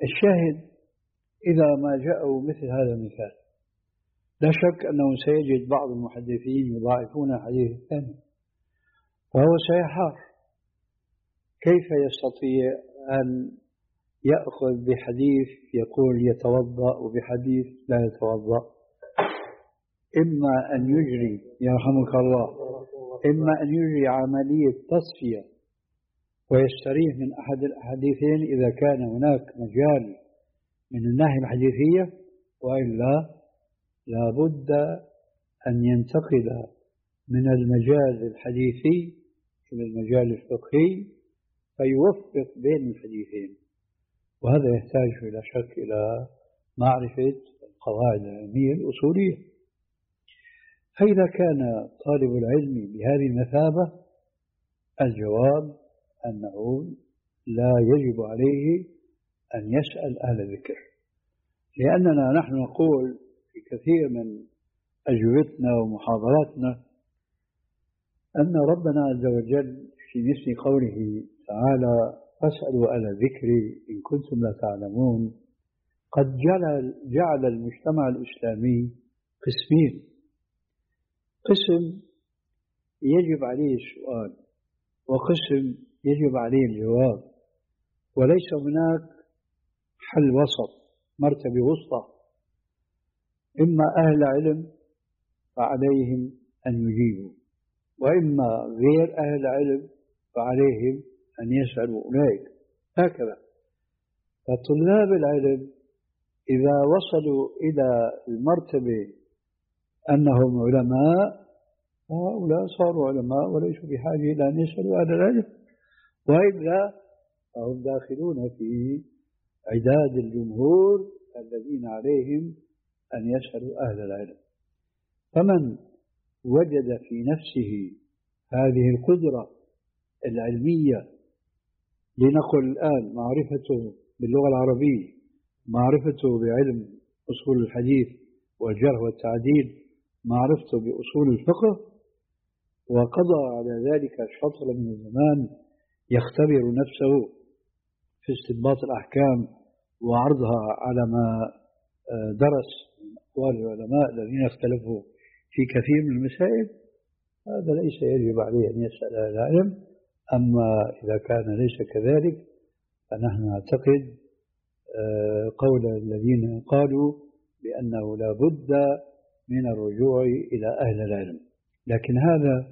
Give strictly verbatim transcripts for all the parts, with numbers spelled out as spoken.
الشاهد إذا ما جاءوا مثل هذا المثال لا شك أنه سيجد بعض المحدثين يضاعفون الحديث الثاني، فهو سيحار كيف يستطيع أن يأخذ بحديث يقول يتوضأ وبحديث لا يتوضأ. إما أن يجري يرحمك الله إما أن يجري عملية تصفية ويستريح من أحد الحديثين إذا كان هناك مجال من الناحية الحديثية، وإلا لا بد أن ينتقل من المجال الحديثي إلى المجال الفقهي فيوفق بين الحديثين، وهذا يحتاج إلى شك إلى معرفة القواعد العلمية الأصولية. فإذا كان طالب العلم بهذه المثابة الجواب أنه لا يجب عليه أن يسأل أهل الذكر، لأننا نحن نقول في كثير من أجوبتنا ومحاضراتنا أن ربنا عز وجل في مثل قوله تعالى فاسألوا أهل الذكر إن كنتم لا تعلمون قد جعل, جعل المجتمع الإسلامي قسمين: قسم يجب عليه السؤال وقسم يجب عليه الجواب، وليس هناك حل وسط مرتبة وسطى، إما أهل علم فعليهم أن يجيبوا، وإما غير أهل علم فعليهم أن يسألوا أولئك، هكذا. فطلاب العلم إذا وصلوا إلى المرتبة أنهم علماء هؤلاء صاروا علماء وليسوا بحاجة إلى أن يسألوا أهل العلم، وإلا فهم داخلون في عداد الجمهور الذين عليهم أن يسألوا أهل العلم. فمن وجد في نفسه هذه القدرة العلمية، لنقل الآن معرفته باللغة العربية، معرفته بعلم أصول الحديث والجرح والتعديل، معرفته بأصول الفقه، وقضى على ذلك شطر من الزمان يختبر نفسه في استنباط الأحكام وعرضها على ما درس من أقوال العلماء الذين اختلفوا في كثير من المسائل، هذا ليس يجب عليه أن يسأل أهل العلم. أما إذا كان ليس كذلك فنحن نعتقد قول الذين قالوا بأنه لا بد من الرجوع إلى أهل العلم، لكن هذا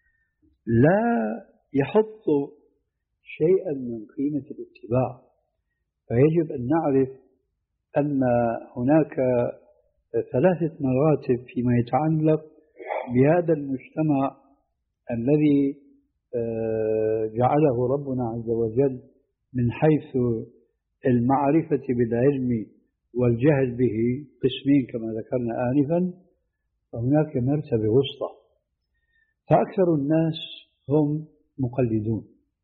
لا يحط شيئا من قيمة الاتباع. فيجب أن نعرف أن هناك ثلاثة مراتب فيما يتعلق بهذا المجتمع الذي جعله ربنا عز وجل من حيث المعرفة بالعلم والجهل به قسمين كما ذكرنا آنفا، فهناك مرتبة وسطى. فأكثر الناس هم مقلدون،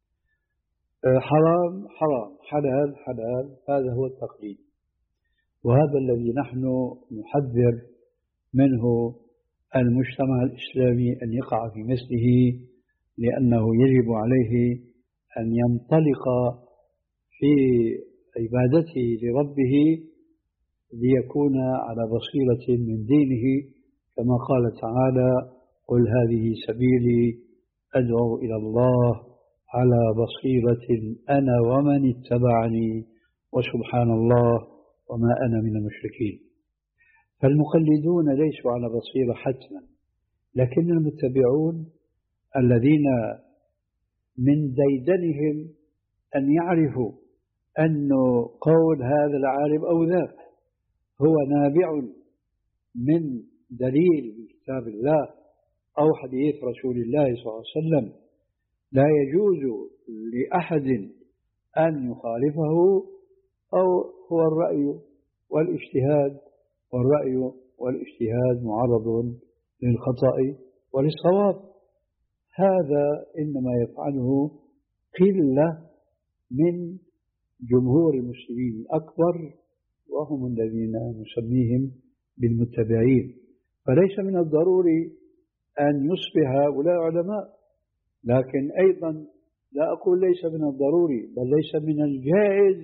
حرام حرام حلال حلال، هذا هو التقليد، وهذا الذي نحن نحذر منه المجتمع الإسلامي أن يقع في مثله، لأنه يجب عليه أن ينطلق في عبادته لربه ليكون على بصيرة من دينه، كما قال تعالى قل هذه سبيلي أدعو إلى الله على بصيرة أنا ومن اتبعني وسبحان الله وما أنا من المشركين. فالمقلدون ليسوا على بصيرة حتما، لكن المتبعون الذين من ديدنهم أن يعرفوا أن قول هذا العالم أو ذاك هو نابع من دليل من كتاب الله أو حديث رسول الله صلى الله عليه وسلم، لا يجوز لأحد أن يخالفه، أو هو الرأي والاجتهاد، والرأي والاجتهاد معرض للخطأ وللصواب. هذا إنما يفعله قلة من جمهور المسلمين الأكبر، وهم الذين نسميهم بالمتبعين. فليس من الضروري أن يصبح هؤلاء علماء، لكن أيضا لا أقول ليس من الضروري، بل ليس من الجائز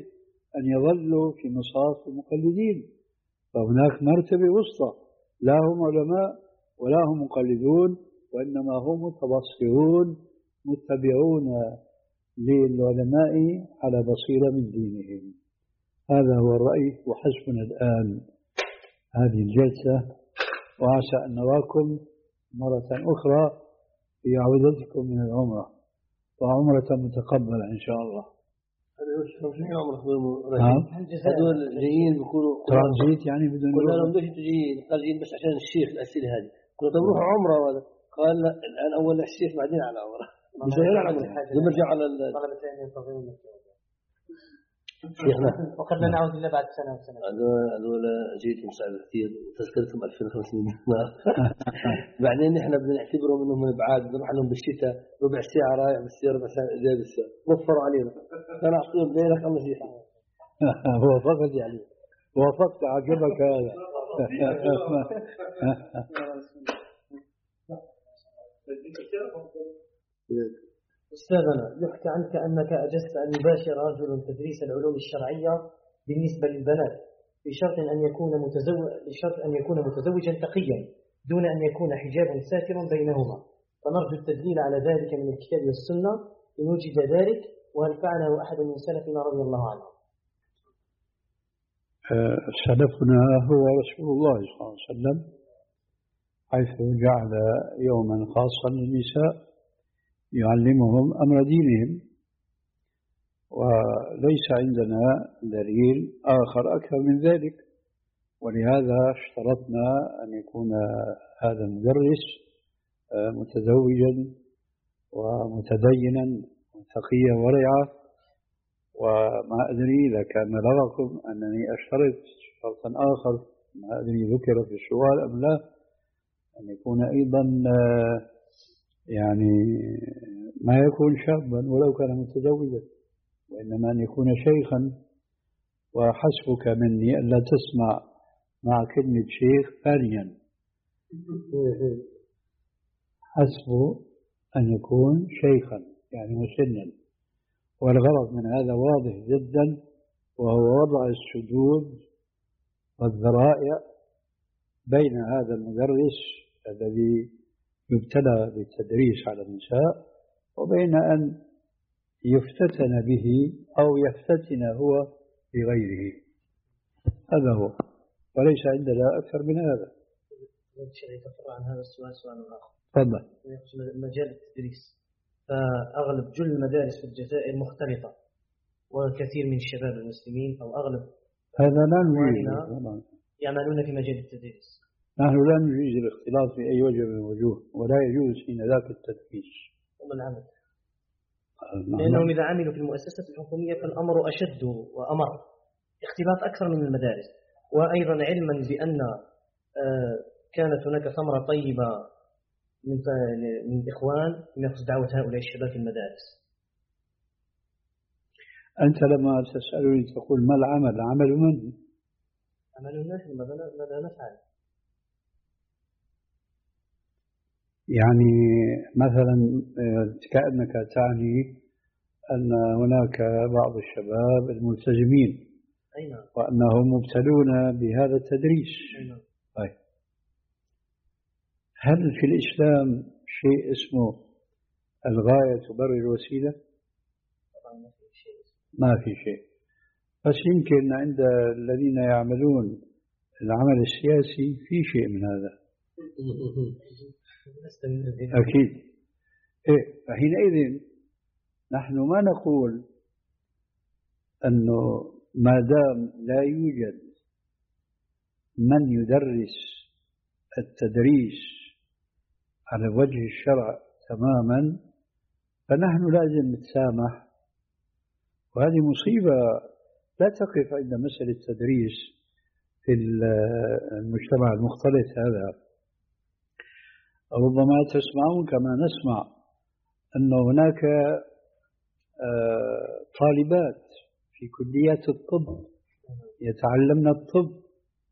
أن يظلوا في مصاف المقلدين، فهناك مرتبة وسطى، لا هم علماء ولا هم مقلدون، وإنما هم متبصرون متبعون للعلماء على بصيرة من دينهم. هذا هو الرأي، وحسبنا الآن هذه الجلسة، وعسى أن نراكم مرة أخرى في عودتكم من العمرة، وعمرة متقبلة إن شاء الله. هذول جايين بيكونوا ترانزيت يعني بدون قلنا لهم ليش تجيين؟ قال جايين بس عشان الشيخ الأسئلة هذه. قلنا طب روحوا عمرة ولا؟ قال لا الآن أول الشيخ بعدين على عمرة. مش غير على عمرة. لما نرجع على طلبتين ينتظرون شيخنا. وقد لا نعود إلا بعد سنة وسنة. هذول هذول جيت مساعدة كثير وتذكرتهم ألفين وخمسمائة دينار. بعدين إحنا بدنا نعتبرهم إنهم من بعاد، بنروح لهم بالشتاء ربع ساعة رايح بالسيارة ربع ساعة جاي بالسيارة، وفروا علينا. كان أعطيهم ليلك الله يجيح. هو فقط يعني وافقت، عجبك هذا. أستاذنا، يحكى عنك أنك أجزت أن يباشر رجل تدريس العلوم الشرعية بالنسبة للبنات بشرط أن يكون متزوج بشرط أن يكون متزوجا تقيا دون أن يكون حجابا ساترا بينهما، فنرجو التدليل على ذلك من الكتاب والسنة إن وجد ذلك، وهل فعله أحد من سلفنا رضي الله عنه؟ سلفنا هو رسول الله صلى الله عليه وسلم، حيث جعل يوما خاصا للنساء يعلمهم أمر دينهم، وليس عندنا دليل آخر أكثر من ذلك، ولهذا اشترطنا أن يكون هذا المدرس متزوجا ومتدينا وتقيا ورعا. وما أدري إذا كان لغكم أنني أشترط شرطا آخر، ما أدري ذكر في السؤال أم لا، أن يكون أيضا يعني ما يكون شابا ولو كان متزوجا، وإنما أن يكون شيخا. وحسبك مني ألا تسمع مع كلمة شيخ ثانيا، حسبه أن يكون شيخا يعني مسنا. والغرض من هذا واضح جدا، وهو وضع السدود والذرائع بين هذا المدرس الذي يبتلى بالتدريس على النساء وبين أن يفتتن به أو يفتتن هو بغيره. هذا هو، وليس عندنا أكثر من هذا. يتفرع عن هذا السؤال سؤال آخر. تفضل. مجال التدريس، فأغلب جل المدارس في الجزائر مختلطة، وكثير من الشباب المسلمين أو أغلب هذا لا نجيز يعملون في مجال التدريس. نحن لا نجيز الاختلاط في أي وجه من الوجوه، ولا يجوز حين ذاك التدريس وما العمل؟ لأنهم إذا عملوا في المؤسسة الحكومية فالأمر أشد وأمر، اختلاط أكثر من المدارس. وأيضا علما بأن كانت هناك ثمرة طيبة من من الإخوان ينفذ دعوة هؤلاء الشباب في المدارس. أنت لما تسألني تقول ما العمل؟ عمل من؟ عمل الناس، ماذا نفعل؟ يعني مثلا كأنك تعني أن هناك بعض الشباب الملتزمين وأنهم مبتلون بهذا التدريس. طيب، هل في الإسلام شيء اسمه الغاية تبرر الوسيلة؟ ما في شيء، بس يمكن عند الذين يعملون العمل السياسي في شيء من هذا أكيد. إيه، فحينئذ نحن ما نقول أنه ما دام لا يوجد من يدرس التدريس على وجه الشرع تماما فنحن لازم نتسامح. وهذه مصيبة لا تقف عند مسألة التدريس في المجتمع المختلط هذا. ربما تسمعون كما نسمع أن هناك طالبات في كليات الطب يتعلمن الطب،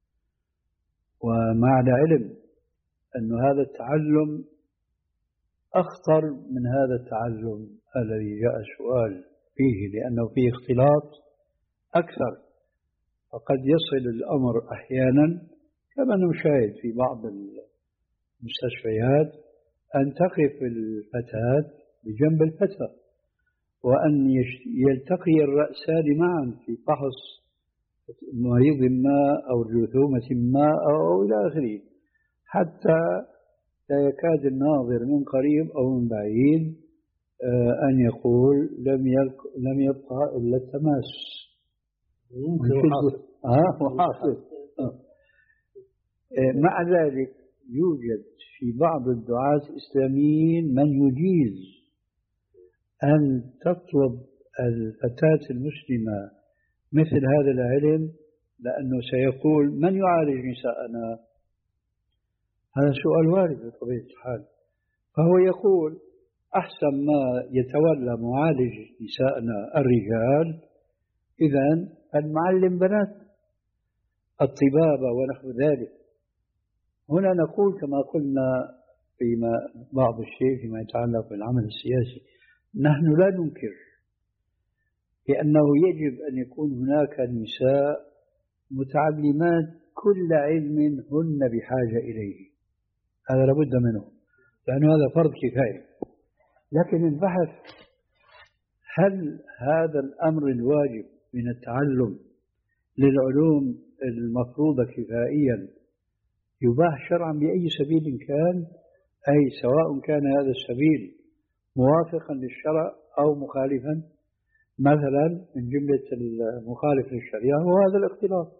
ومع العلم أن هذا التعلم أخطر من هذا التعلم الذي جاء السؤال فيه، لأنه فيه اختلاط أكثر. فقد يصل الأمر أحيانا كما نشاهد في بعض المستشفيات أن تقف الفتاة بجنب الفتى وأن يلتقي الرأسان معا في فحص مريض ما أو جرثومة ما أو إلى آخره، حتى لا يكاد الناظر من قريب أو من بعيد أن يقول لم لم يبقى إلا التماس. آه وحاصل. آه. مع ذلك يوجد في بعض الدعاة الإسلاميين من يجيز أن تطلب الفتاة المسلمة مثل هذا العلم، لأنه سيقول من يعالج نساءنا؟ هذا سؤال وارد بطبيعة الحال. فهو يقول أحسن ما يتولى معالج نساءنا الرجال، إذن المعلم بنات الطبابة ونحو ذلك. هنا نقول كما قلنا فيما بعض الشيء فيما يتعلق بالعمل السياسي، نحن لا ننكر لأنه يجب أن يكون هناك نساء متعلمات كل علم هن بحاجة إليه، هذا لابد منه لأن هذا فرض كفاية. لكن البحث هل هذا الأمر الواجب من التعلم للعلوم المفروضة كفائيا يباح شرعا بأي سبيل كان، أي سواء كان هذا السبيل موافقا للشرع أو مخالفا. مثلا من جملة المخالف للشريعة هو هذا الاختلاط.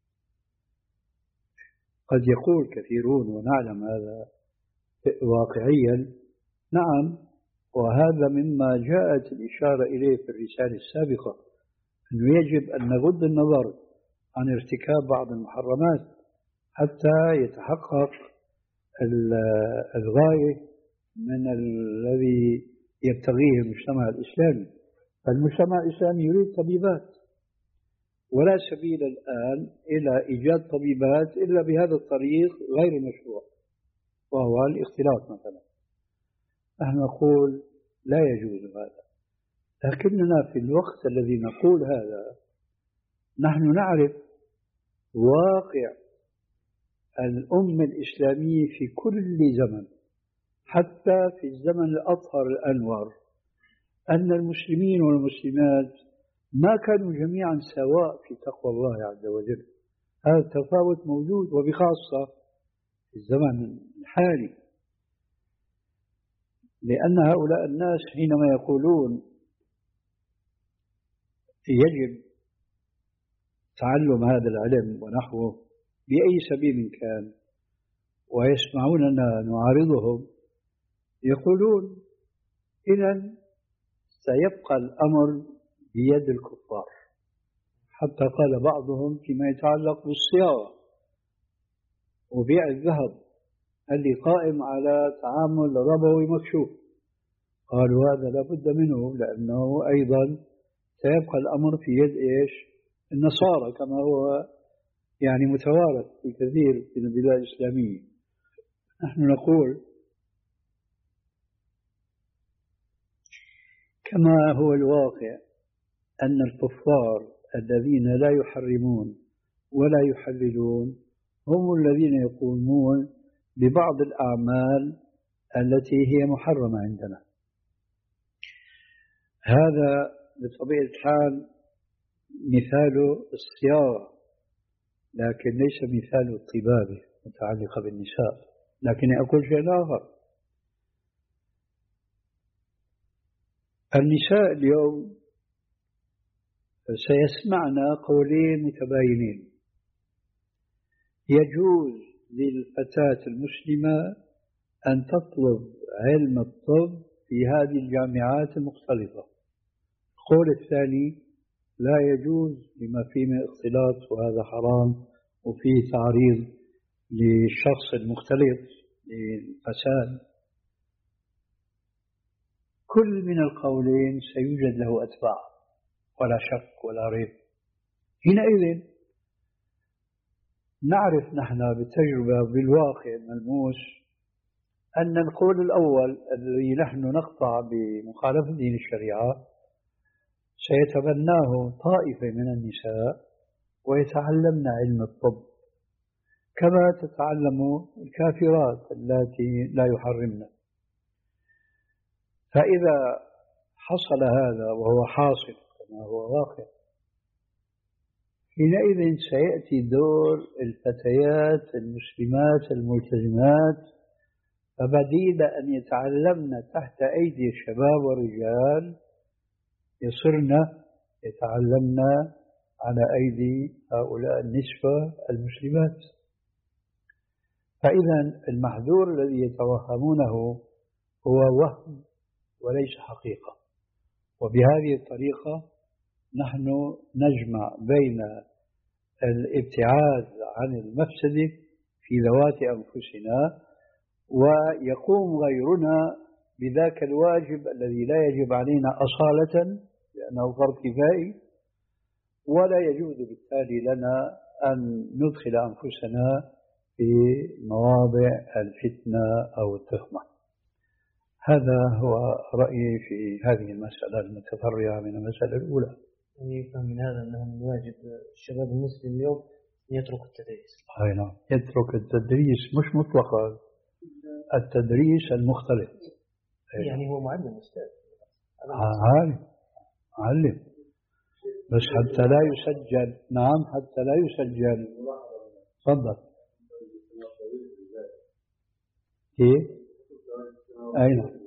قد يقول كثيرون ونعلم هذا واقعيا نعم، وهذا مما جاءت الإشارة إليه في الرسالة السابقة، أنه يجب أن نغض النظر عن ارتكاب بعض المحرمات حتى يتحقق الغاية من الذي يبتغيه المجتمع الإسلامي. فالمجتمع الإسلامي يريد طبيبات، ولا سبيل الآن إلى إيجاد طبيبات إلا بهذا الطريق غير المشروع وهو الاختلاط مثلا. نحن نقول لا يجوز هذا، لكننا في الوقت الذي نقول هذا نحن نعرف واقع الأمة الإسلامية في كل زمن، حتى في الزمن الأطهر الأنور، أن المسلمين والمسلمات ما كانوا جميعا سواء في تقوى الله عز وجل. هذا التفاوت موجود، وبخاصة في الزمن الحالي، لأن هؤلاء الناس حينما يقولون يجب تعلم هذا العلم ونحوه بأي سبيل كان ويسمعوننا نعارضهم، يقولون إذن سيبقى الأمر بيد الكفار. حتى قال بعضهم فيما يتعلق بالصياغة وبيع الذهب اللي قائم على تعامل ربوي مكشوف، قالوا هذا لا بد منه، لأنه أيضا سيبقى الأمر في يد إيش؟ النصارى، كما هو يعني متوارث في كثير من البلاد الإسلامية. نحن نقول كما هو الواقع أن الكفار الذين لا يحرمون ولا يحللون هم الذين يقومون ببعض الأعمال التي هي محرمة عندنا. هذا بطبيعة الحال مثال الصياغة، لكن ليس مثال الطبابة متعلقة بالنساء. لكن أقول شيء آخر، النساء اليوم سيسمعنا قولين متباينين. يجوز للفتاة المسلمة أن تطلب علم الطب في هذه الجامعات المختلطة. القول الثاني لا يجوز لما فيه من اختلاط، وهذا حرام وفيه تعريض للشخص المختلط للفساد. كل من القولين سيوجد له أتباع ولا شك ولا ريب. حينئذ نعرف نحن بالتجربة بالواقع الملموس أن القول الأول الذي نحن نقطع بمخالفته للشريعة سيتبناه طائفة من النساء ويتعلمن علم الطب كما تتعلم الكافرات التي لا يحرمن. فإذا حصل هذا وهو حاصل كما هو واقع، حينئذ سيأتي دور الفتيات المسلمات الملتزمات، فبديل أن يتعلمن تحت أيدي الشباب والرجال يصرن يتعلمن على أيدي هؤلاء النسوة المسلمات. فإذا المحذور الذي يتوهمونه هو وهم وليس حقيقة. وبهذه الطريقة نحن نجمع بين الابتعاد عن المفسدة في ذوات أنفسنا، ويقوم غيرنا بذاك الواجب الذي لا يجب علينا أصالة لأنه فرض كفائي، ولا يجوز بالتالي لنا أن ندخل أنفسنا في مواضع الفتنة أو التهمة. هذا هو رأيي في هذه المسألة المتفرعة من المسألة الأولى. يفهم من هذا أنه من واجب الشباب المسلم اليوم أن يترك التدريس. أي نعم، يترك التدريس مش مطلقا، التدريس المختلط. يعني هو معلم أستاذ. عالم معلم، بس حتى لا يسجل. نعم، حتى لا يسجل. تفضل. كيف؟ أين؟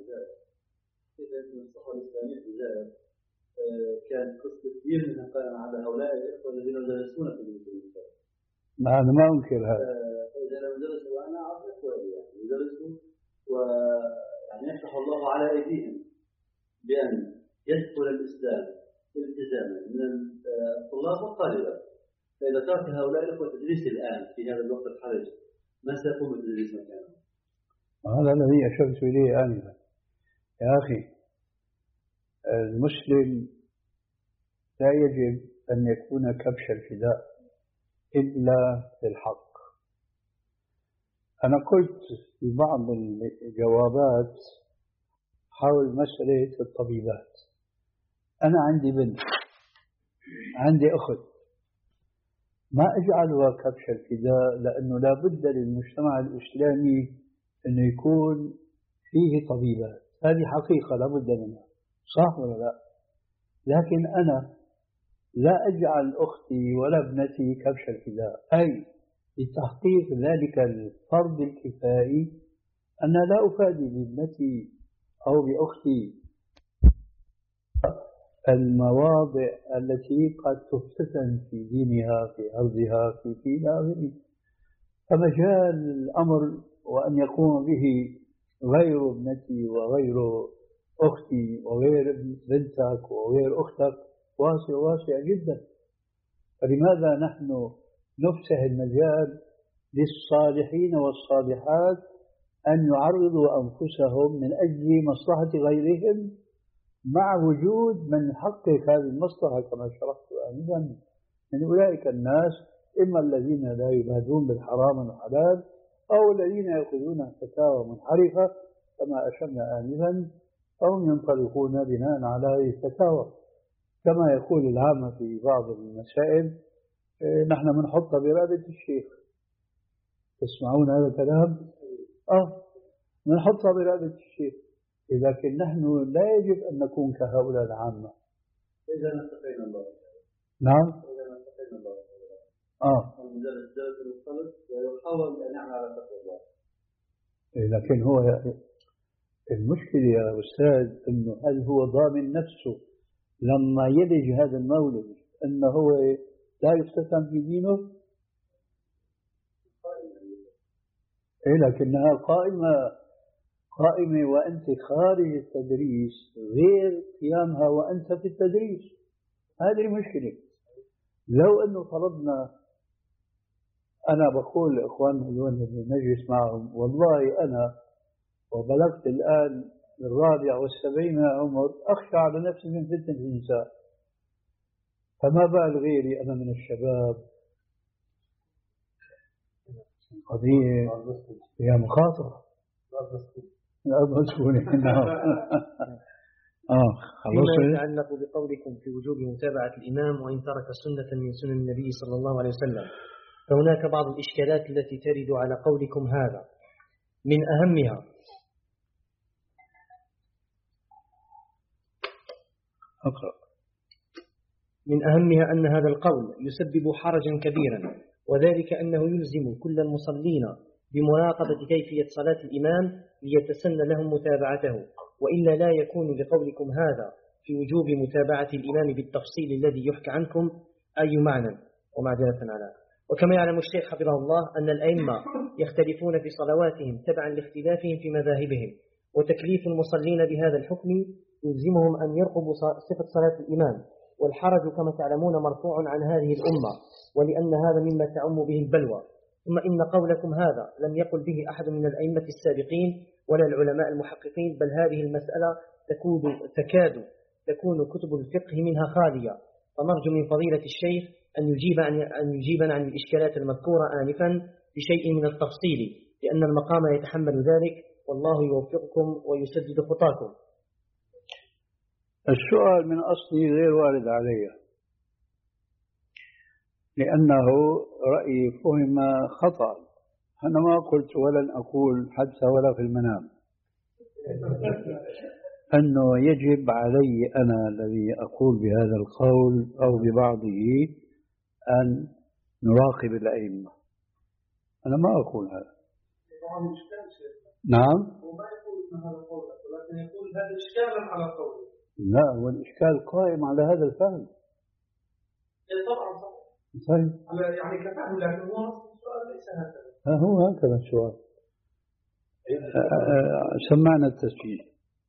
كان قسم كبير من قائم على هؤلاء الإخوة الذين يدرسون في المدرسة. أنا ما أنكر هذا. فإذا لم يدرسوا وأنا أعرف إخوة يعني يدرسوا ويعني يفتح الله على أيديهم بأن يدخل الإسلام التزاما من الطلاب والطالبات. فإذا ترك هؤلاء الإخوة تدريس الآن في هذا الوقت الحرج، ما سيقوم بالتدريس مكانهم؟ هذا الذي أشرت إليه آنفا. يا أخي، المسلم لا يجب أن يكون كبش الفداء إلا في الحق. أنا قلت في بعض الجوابات حول مسألة الطبيبات، أنا عندي بنت، عندي أخت، ما أجعلها كبش الفداء، لأنه لا بد للمجتمع الإسلامي أنه يكون فيه طبيبات. هذه حقيقة لا بد منها، صح ولا لا؟ لكن أنا لا أجعل أختي ولا ابنتي كبش الفداء، أي لتحقيق ذلك الفرض الكفائي أنا لا أفادي بابنتي أو بأختي المواضع التي قد تفتتن في دينها، في أرضها، في في آخره. فمجال الأمر وأن يقوم به غير ابنتي وغير أختي وغير بنتك وغير أختك واسع واسع جدا. فلماذا نحن نفسح المجال للصالحين والصالحات أن يعرضوا أنفسهم من أجل مصلحة غيرهم، مع وجود من يحقق هذه المصلحة كما شرحت آنفا من أولئك الناس، إما الذين لا يبادون بالحرام والحلال أو الذين يأخذون فتاوى منحرفة كما أشرنا آنفا، أو ينطلقون بناء على هذه الفتاوى. كما يقول العامة في بعض المسائل، نحن بنحطها برقبة الشيخ. تسمعون هذا الكلام؟ آه بنحطها برقبة الشيخ، لكن نحن لا يجب أن نكون كهؤلاء العامة. إذا نتقينا الله. نعم. إذا نتقينا الله. آه. المدرس درس المختلط ويحاول أن يعمل على تقوى الله. لكن هو المشكلة يا أستاذ أنه هل هو ضامن نفسه لما يلج هذا المولد أنه هو لا يفتتن في دينه؟ إيه، لكنها قائمة قائمة وأنت خارج التدريس غير قيامها وأنت في التدريس. هذه مشكلة. لو أنه فرضنا، أنا بقول لإخواننا اللي نجلس معهم، والله أنا وبلغت الآن الرابع والسبعين من عمر أخشى على نفسي من فتنة النساء، فما بال غيري أنا من الشباب. قضية هي مخاطرة. الأرض مسكونة. آه فيما خلصت. يتعلق بقولكم في وجوب متابعة الإمام وإن ترك سنة من سنن النبي صلى الله عليه وسلم، فهناك بعض الإشكالات التي ترد على قولكم هذا. من أهمها أقرأ. من أهمها أن هذا القول يسبب حرجا كبيرا، وذلك أنه يلزم كل المصلين بمراقبة كيفية صلاة الإمام ليتسن لهم متابعته، وإلا لا يكون لقولكم هذا في وجوب متابعة الإمام بالتفصيل الذي يحكى عنكم أي معنى ومعذرة على. وكما يعلم الشيخ حفظه الله أن الأئمة يختلفون في صلواتهم تبعا لاختلافهم في مذاهبهم، وتكليف المصلين بهذا الحكم يلزمهم أن يرقبوا صفة صلاة الإمام، والحرج كما تعلمون مرفوع عن هذه الأمة، ولأن هذا مما تعم به البلوى. ثم إن قولكم هذا لم يقل به أحد من الأئمة السابقين ولا العلماء المحققين، بل هذه المسألة تكاد تكاد تكون كتب الفقه منها خالية، فنرجو من فضيلة الشيخ أن يجيب عن أن يجيبنا عن الإشكالات المذكورة آنفا بشيء من التفصيل، لأن المقام يتحمل ذلك، والله يوفقكم ويسدد خطاكم. السؤال من أصله غير وارد علي، لأنه رأيي فهم خطأ. أنا ما قلت ولن أقول حتى ولا في المنام أنه يجب علي أنا الذي أقول بهذا القول أو ببعضه أن نراقب الأئمة. أنا ما أقول هذا. نعم. وما يقول إن هذا قول، ولكن يقول هذا إشكالا على قوله. لا، هو الإشكال قائم على هذا الفهم. طبعا طبعا. طيب. يعني كفهم، لكن هو السؤال ليس هكذا. ها هو هكذا السؤال. سمعنا التسجيل.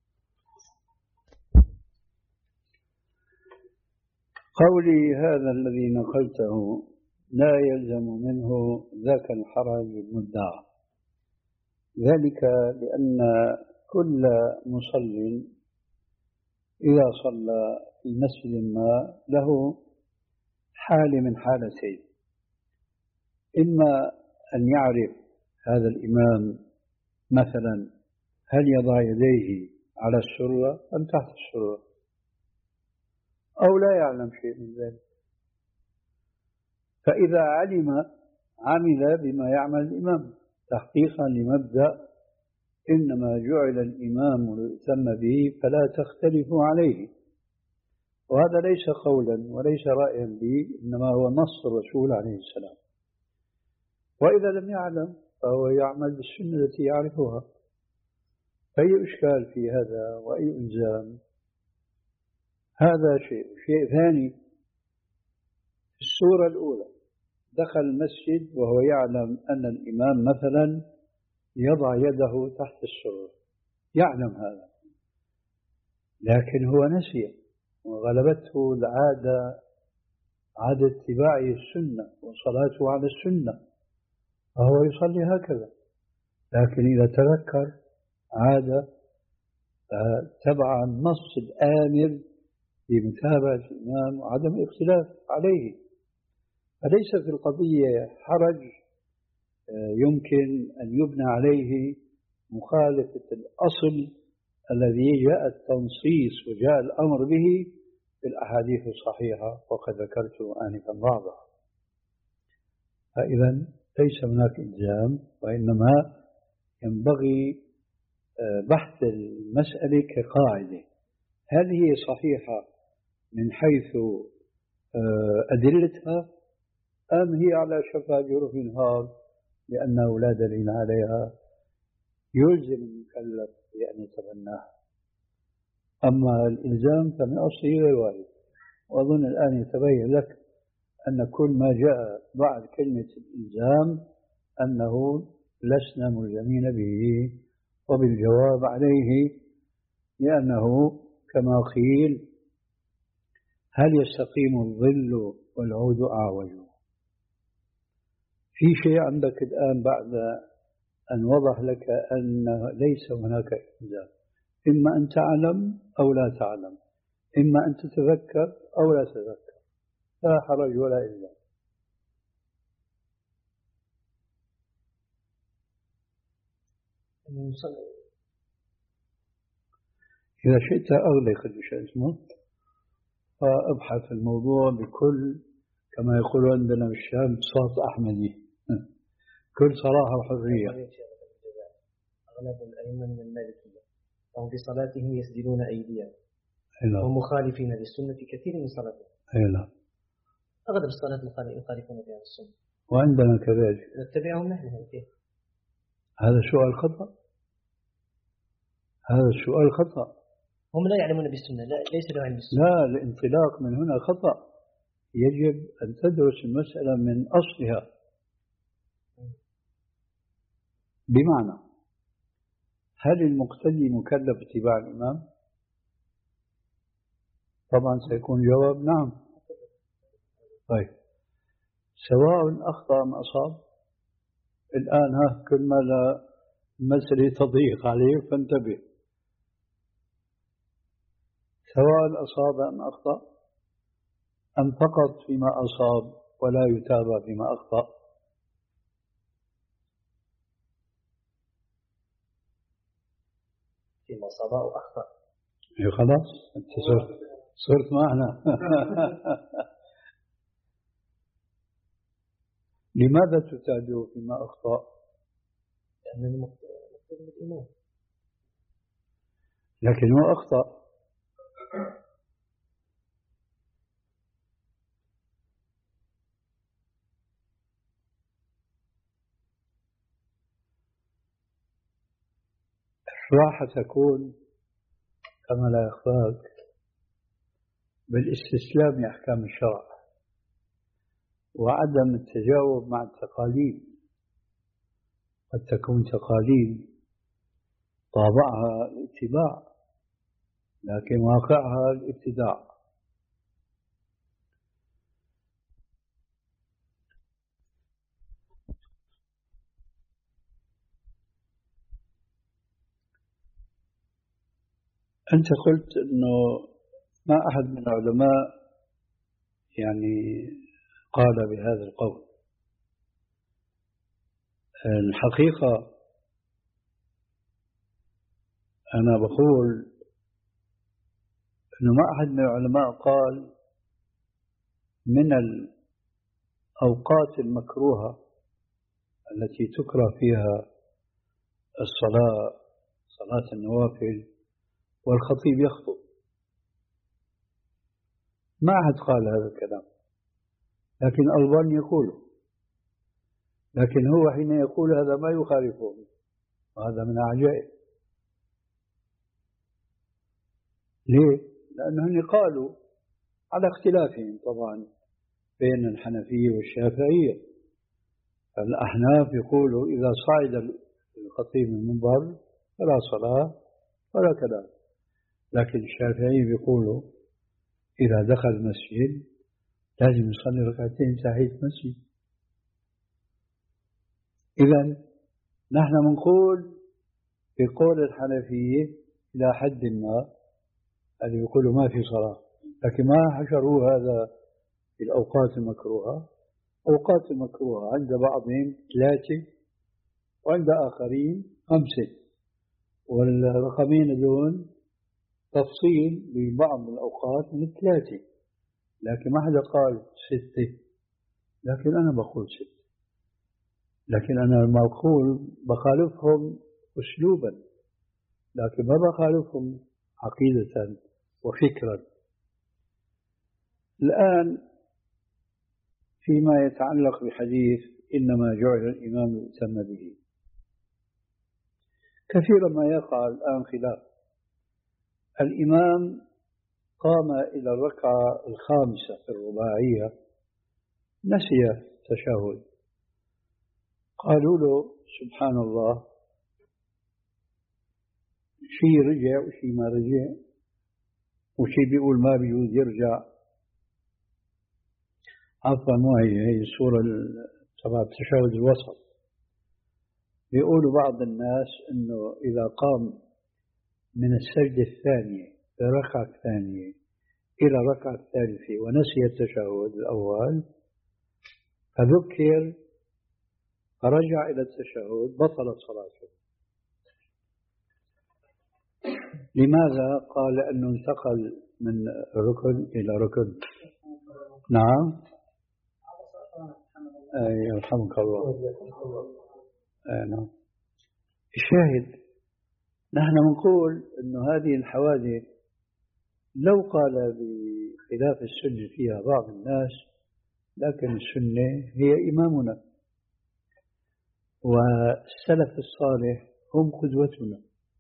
قولي هذا الذي نقلته لا يلزم منه ذاك الحرج المدعى، ذلك لأن كل مصل إذا صلى في مسجد ما له حال من حالتين: إما أن يعرف هذا الإمام مثلا هل يضع يديه على السرة أم تحت السرة، أو لا يعلم شيء من ذلك. فإذا علم عمل بما يعمل الإمام تحقيقا لمبدأ إنما جعل الإمام ليؤتم به فلا تختلفوا عليه، وهذا ليس قولا وليس رأيا لي، إنما هو نص الرسول عليه السلام. وإذا لم يعلم فهو يعمل بالسنة التي يعرفها، أي إشكال في هذا وأي إلزام؟ هذا شيء. شيء ثاني، في السورة الأولى دخل المسجد وهو يعلم أن الإمام مثلا يضع يده تحت السرة، يعلم هذا، لكن هو نسي وغلبته العادة، عادة اتباعه السنة وصلاته على السنة، فهو يصلي هكذا. لكن إذا تذكر عاد تبع النص الآمر بمتابعة الإمام وعدم الاختلاف عليه. فليس في القضية حرج يمكن أن يبنى عليه مخالفة الأصل الذي جاء التنصيص وجاء الأمر به في الأحاديث الصحيحة، وقد ذكرت آنفا بعضها. فإذا ليس هناك إلزام، وإنما ينبغي بحث المسألة كقاعدة: هل هي صحيحة من حيث أدلتها، أم هي على شفا جرف هار لأنه لا دليل عليها يلزم المكلف بأن يتبناها؟ أما الإلزام فمن أصله غير وارد. وأظن الآن يتبين لك أن كل ما جاء بعد كلمة الإلزام أنه لسنا ملزمين به، وبالجواب عليه لأنه كما قيل: هل يستقيم الظل والعود أعوج؟ في شيء عندك الآن بعد أن وضح لك أن ليس هناك إلزام، إما أن تعلم أو لا تعلم، إما أن تتذكر أو لا تتذكر، لا حرج ولا إلزام. إذا شئت أغلق شو اسمه فأبحث الموضوع بكل كما يقولوا عندنا بالشام بساط أحمدي كل صراحة وحرية. أغلب الأئمة من المالكية وهم في صلاتهم يسدلون أيديهم إلا. ومخالفين للسنة في كثير من صلاتهم. إلا. أغلب الصلاة يخالفون بها السنة. وعندنا كذلك. نتبعهم نحن كيف؟ هذا سؤال خطأ. هذا السؤال خطأ. هم لا يعلمون بالسنة، لا ليس له علم بالسنة. لا، الانطلاق من هنا خطأ. يجب أن تدرس المسألة من أصلها. بمعنى هل المقتدي مكلف اتباع الإمام؟ طبعا سيكون الجواب نعم. طيب سواء أخطأ أم أصاب. الآن ها كل ما لا المسألة تضيق عليه فانتبه. سواء أصاب أم أخطأ أم فقط فيما أصاب ولا يتابع فيما أخطأ. فيما أصاب أو أخطأ. إيه خلاص أنت صرت صرت معنا. لماذا تتابع فيما أخطأ؟ لأنه مقتدي بالإمام. لكن هو أخطأ. راح تكون كما لا يخفاك بالاستسلام لأحكام الشرع وعدم التجاوب مع التقاليد. قد تكون تقاليد طابعها الاتباع لكن واقعها الابتداع. أنت قلت أنه ما أحد من العلماء يعني قال بهذا القول. الحقيقة أنا بقول أنه ما أحد من العلماء قال من الأوقات المكروهة التي تكره فيها الصلاة صلاة النوافل والخطيب يخطب. ما أحد قال هذا الكلام لكن الألباني يقوله. لكن هو حين يقول هذا ما يخالفه وهذا من عجائب. ليه؟ لأنهم قالوا على اختلافهم طبعا بين الحنفية والشافعية. الأحناف يقولوا إذا صعد الخطيب من المنبر فلا صلاة ولا كلام. لكن الشافعي بيقولوا إذا دخل المسجد لازم يصلي ركعتين تحية المسجد. إذن نحن نقول بقول الحنفية إلى حد ما اللي يقولوا ما في صلاة لكن ما حشروا هذا في الأوقات المكروهة. أوقات المكروهة عند بعضهم ثلاثة وعند آخرين خمسة والرقمين دون تفصيل لبعض الأوقات من ثلاثة لكن ما حدا قال ستة. لكن أنا بقول ستة لكن أنا لما أقول بخالفهم أسلوبا لكن ما بخالفهم عقيدة وفكرا. الآن فيما يتعلق بحديث إنما جعل الإمام يؤتم به كثيرا ما يقع الآن خلاف. الإمام قام إلى الركعة الخامسة في الرباعية نسي التشهد قالوا له سبحان الله شيء رجع وشيء ما رجع وشيء بيقول ما بيجوز يرجع. عفوا مو هي هي الصورة تبع التشهد الوسط. بيقولوا بعض الناس إنه إذا قام من السجدة الثانية للركعة الثانية إلى الركعة الثالثة ونسي التشهد الأول فذكر فرجع إلى التشهد بطلت صلاته. لماذا؟ قال لأنه انتقل من ركن إلى ركن. نعم. أي يرحمك الله. أي نعم. الشاهد نحن نقول أن هذه الحوادث لو قال بخلاف السنة فيها بعض الناس، لكن السنة هي إمامنا والسلف الصالح هم قدوتنا.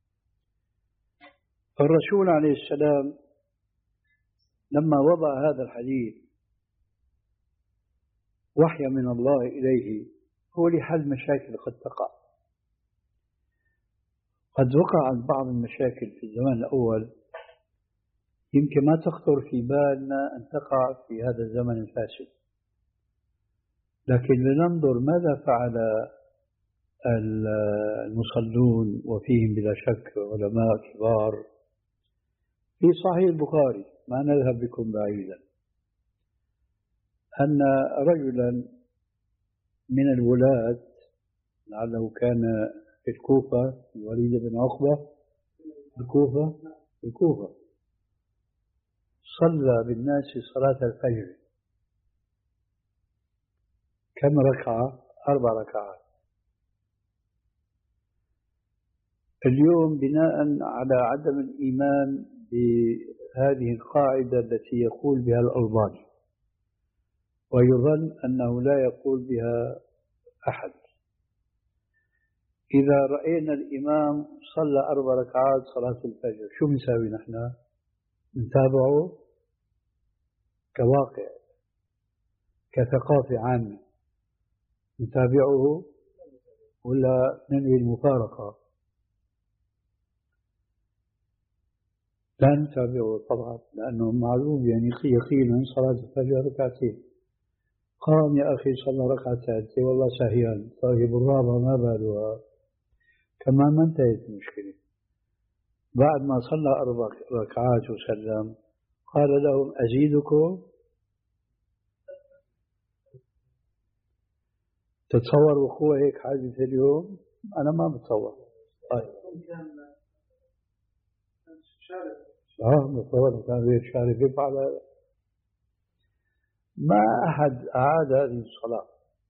الرسول عليه السلام لما وضع هذا الحديث وحي من الله إليه هو لحل مشاكل قد تقع. قد وقعت بعض المشاكل في الزمان الأول يمكن ما تخطر في بالنا أن تقع في هذا الزمن الفاسد، لكن لننظر ماذا فعل المصلون وفيهم بلا شك علماء كبار. في صحيح البخاري، ما نذهب بكم بعيدا، أن رجلا من الولاة لعله كان في الكوفة، الوليد بن عقبة، الكوفة الكوفة صلى بالناس صلاة الفجر. كم ركعة؟ أربع ركعات. اليوم بناء على عدم الإيمان بهذه القاعدة التي يقول بها الألباني، ويظن أنه لا يقول بها أحد، إذا رأينا الإمام صلى أربع ركعات صلاة الفجر شو بنساوي نحن؟ نتابعه كواقع، كثقافة عامة، نتابعه ولا ننوي المفارقة؟ لا نتابعه طبعا، لأنه معلوم يعني يقينا صلاة الفجر ركعتين. قام يا أخي صلى ركعتين، والله سهيان، طيب الرابعة ما بالها، كمان ما انتهت المشكلة. بعد ما صلى أربع ركعات وسلم قال لهم أزيدكم؟ تتصور وقوع هيك حادث اليوم؟ أنا ما بتصور. طيب اه بتصور كان غير شارف يفعل هذا. ما أحد أعاد هذه الصلاة،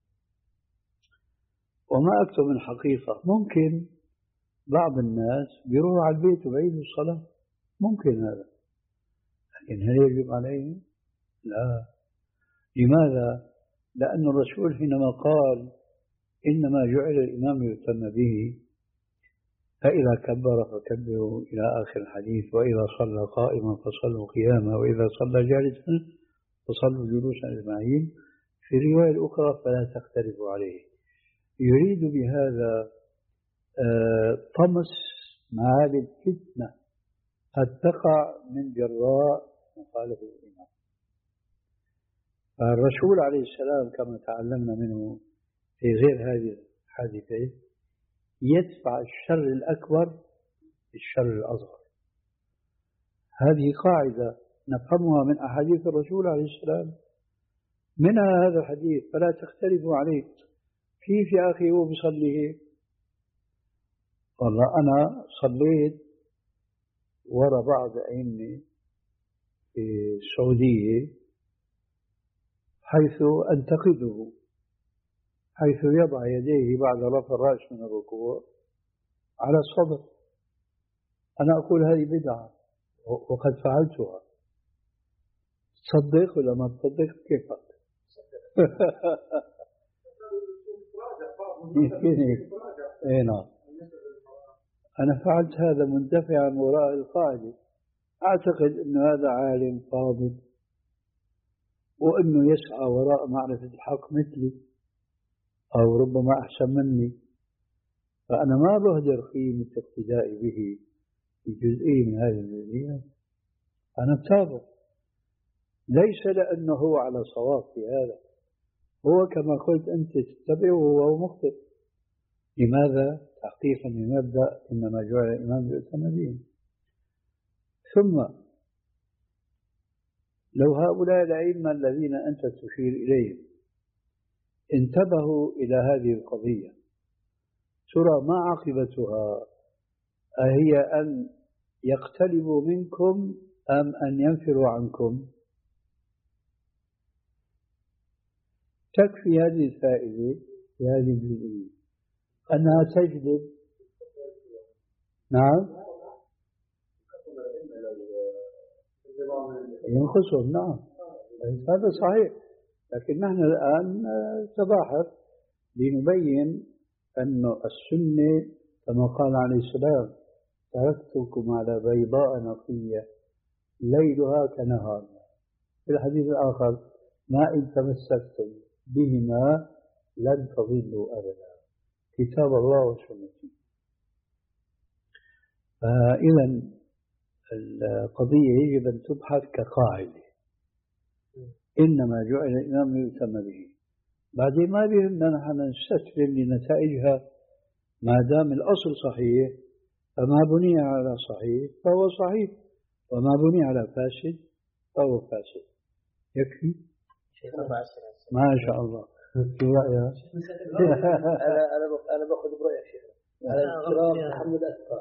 وما أكثر من حقيقة. ممكن بعض الناس بيروح على البيت وبعيد الصلاة، ممكن هذا، لكن هل يجب عليه؟ لا. لماذا؟ لأن الرسول حينما قال إنما جعل الإمام يؤتم به، فإذا كبر فكبروا إلى آخر الحديث، وإذا صلى قائما فصلوا قياما، وإذا صلى جالسا فصلوا جلوسا أجمعين. في الرواية الأخرى فلا تختلفوا عليه. يريد بهذا طمس معالي الفتنة قد تقع من جراء مخالفة الإمام. فالرسول عليه السلام كما تعلمنا منه في غير هذه الحادثة يدفع الشر الأكبر بالشر الأصغر. هذه قاعدة نفهمها من أحاديث الرسول عليه السلام، منها هذا الحديث فلا تختلفوا عليه. كيف يا أخي هو بيصلي؟ والله أنا صليت وراء بعض أئمة في السعودية حيث أنتقده، حيث يضع يديه بعد رفع الرأس من الركوع على الصدر. أنا أقول هذه بدعة وقد فعلتها. تصدق ولا ما تصدق؟ كيفك؟ اي نعم. أنا فعلت هذا مندفعا وراء القاعدة. أعتقد أن هذا عالم فاضل وأنه يسعى وراء معرفة الحق مثلي أو ربما أحسن مني، فأنا ما بهدر قيمة اقتدائي به في جزئية من هذه الجزئيات. أنا أتابع، ليس لأنه هو على صواب في هذا، هو كما قلت أنت تتبعه وهو مخطئ. لماذا؟ تحقيقا لمبدأ إنما جعل الإمام يؤتم به. ثم لو هؤلاء الأئمة الذين أنت تشير إليهم انتبهوا إلى هذه القضية، ترى ما عاقبتها؟ أهي أن يقتربوا منكم أم أن ينفروا عنكم؟ تكفي هذه الفائدة في هذه الجزئية أنها تجلب. نعم ينقصهم، نعم هذا صحيح. لكن نحن الآن نتباحث لنبين أن السنة كما قال عليه السلام: تركتكم على بيضاء نقية ليلها كنهارها. في الحديث الآخر: ما إن تمسكتم بهما لن تضلوا أبدا، كتاب الله وسنتي. فإذا القضية يجب أن تبحث كقاعدة، إنما جعل الإمام ليؤتم به. بعدين ما بهمنا نحن نستسلم لنتائجها، ما دام الأصل صحيح، فما بني على صحيح فهو صحيح، وما بني على فاسد فهو فاسد. يكفي؟ ما شاء الله. شو رأيك؟ أنا أنا أنا باخذ برأيك شيخ. على الشراب محمد أسقى.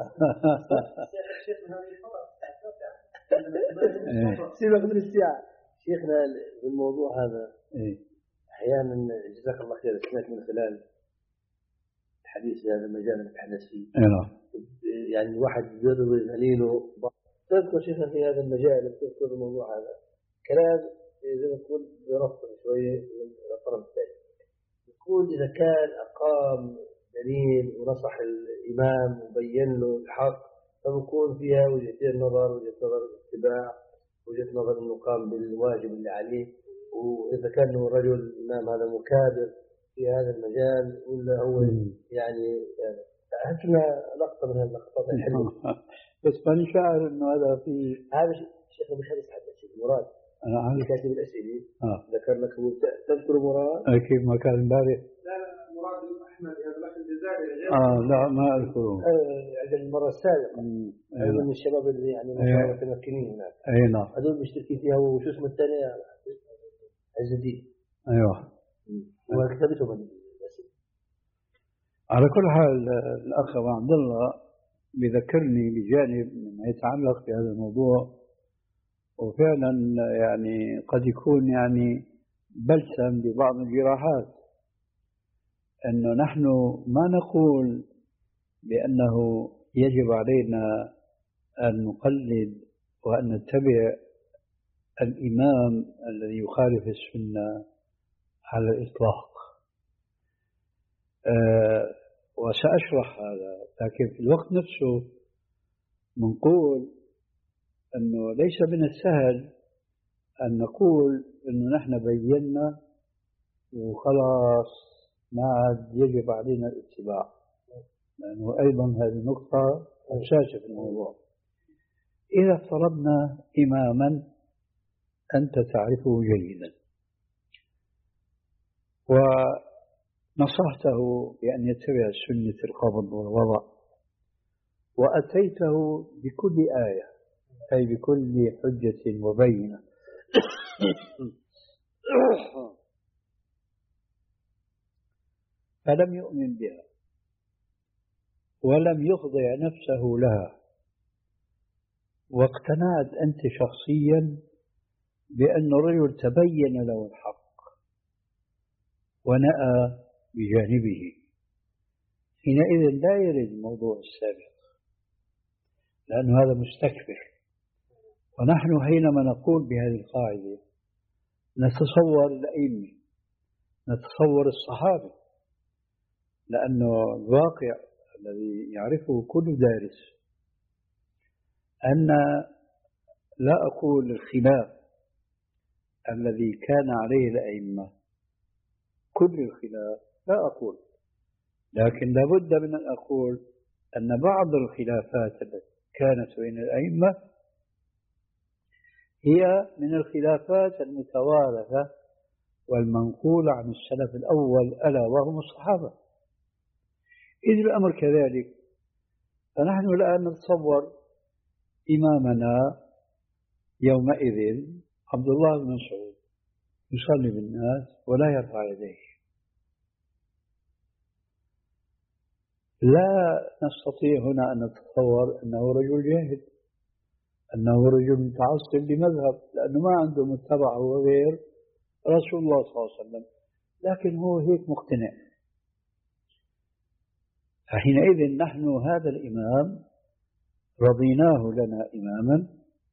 سيبك من الساعة. شيخنا الموضوع هذا أحيانا جزاك الله خير سمعت من خلال الحديث في هذا المجال اللي نتحدث فيه. يعني واحد يضرب دليله. تذكر شيخنا في هذا المجال تذكر الموضوع هذا كلام زي ما تقول برفض شوية من الطرف الثاني. يقول إذا كان أقام دليل ونصح الإمام وبين له الحق فبكون فيها وجهتين نظر، وجهة نظر الاتباع، وجهة نظر إنه قام بالواجب اللي عليه. وإذا كان هو الرجل الإمام هذا مكابر في هذا المجال ولا هو يعني هات لنا لقطة من هاللقطات الحلوة. بس ماني شاعر إنه هذا في هذا شيخ مش هذا حدث مراد. أنا عارف كاتب الأسئلة آه. ذكر لك تذكر مراد؟ أكيد ما كان امبارح. لا لا مراد أحمد هذا الأخ الجزائري. آه لا ما أذكره. عند المرة السابقة. هذول من الشباب اللي يعني ما شاء الله متمكنين هناك. أي نعم. هذول مشتركين فيها وشو اسمه الثاني؟ عز الدين. أيوه. وكتبتهم الأسئلة. على كل حال الأخ أبو عبد الله بذكرني بجانب مما يتعلق بهذا الموضوع، وفعلا يعني قد يكون يعني بلسم ببعض الجراحات، أنه نحن ما نقول بأنه يجب علينا أن نقلد وأن نتبع الإمام الذي يخالف السنة على الإطلاق. أه وسأشرح هذا، لكن في الوقت نفسه نقول أنه ليس من السهل أن نقول أنه نحن بينا وخلاص ما عاد يجب علينا الاتباع، لأنه أيضا هذه نقطة أساسية في الموضوع. إذا افترضنا إماما أنت تعرفه جيدا ونصحته بأن يتبع سنة القبض والوضع، وأتيته بكل آية أي بكل حجة وبينة فلم يؤمن بها ولم يخضع نفسه لها، واقتنعت أنت شخصيا بأن الرجل تبين له الحق ونأى بجانبه، حينئذ لا يرد الموضوع السابق، لأن هذا مستكبر. ونحن حينما نقول بهذه القاعدة نتصور الأئمة، نتصور الصحابة، لأنه الواقع الذي يعرفه كل دارس أن لا أقول الخلاف الذي كان عليه الأئمة كل الخلاف، لا أقول، لكن لابد من أن أقول أن بعض الخلافات التي كانت بين الأئمة هي من الخلافات المتوارثة والمنقولة عن السلف الأول ألا وهم الصحابة. إذ الأمر كذلك، فنحن الآن نتصور إمامنا يومئذ عبد الله بن مسعود يصلي بالناس ولا يرفع يديه. لا نستطيع هنا أن نتصور أنه رجل جاهل، أنه رجل متعصب لمذهب، لأنه ما عنده متبع هو غير رسول الله صلى الله عليه وسلم، لكن هو هيك مقتنع. فحينئذ نحن هذا الإمام رضيناه لنا إماما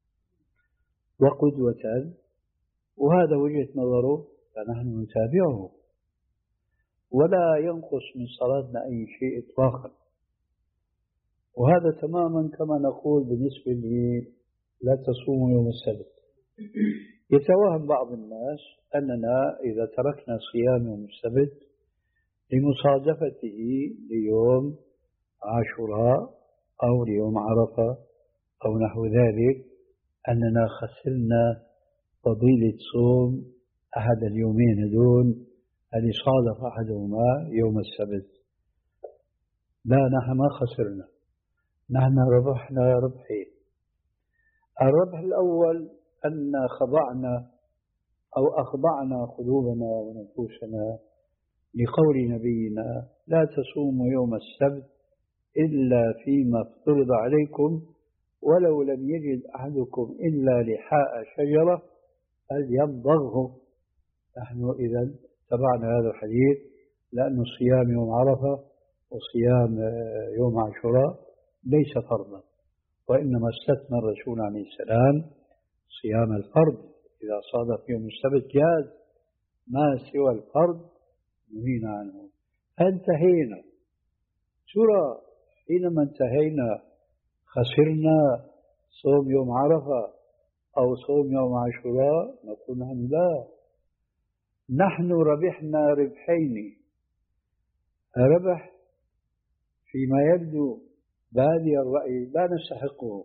وقدوة، وهذا وجهة نظره، فنحن نتابعه ولا ينقص من صلاتنا أي شيء إطلاقا. وهذا تماما كما نقول بالنسبة لي لا تصوموا يوم السبت. يتوهم بعض الناس أننا إذا تركنا صيام يوم السبت لمصادفته ليوم عاشوراء أو ليوم عرفة أو نحو ذلك أننا خسرنا فضيلة صوم أحد اليومين دون أن يصادف أحدهما يوم السبت. لا، نحن ما خسرنا، نحن ربحنا ربحين. الربح الأول أن خضعنا أو أخضعنا قلوبنا ونفوسنا لقول نبينا لا تصوموا يوم السبت إلا فيما افترض عليكم ولو لم يجد أحدكم إلا لحاء شجرة فليمضغه. نحن إذا تبعنا هذا الحديث، لأن صيام يوم عرفة وصيام يوم عاشوراء ليس فرضا، وإنما استثنى الرسول عليه السلام صيام الفرض إذا صادف يوم السبت جاز، ما سوى الفرض نهينا عنه. فانتهينا. ترى حينما انتهينا خسرنا صوم يوم عرفة أو صوم يوم عاشوراء؟ نقول نحن لا، نحن ربحنا ربحين. ربح فيما يبدو بادي الرأي لا نستحقه،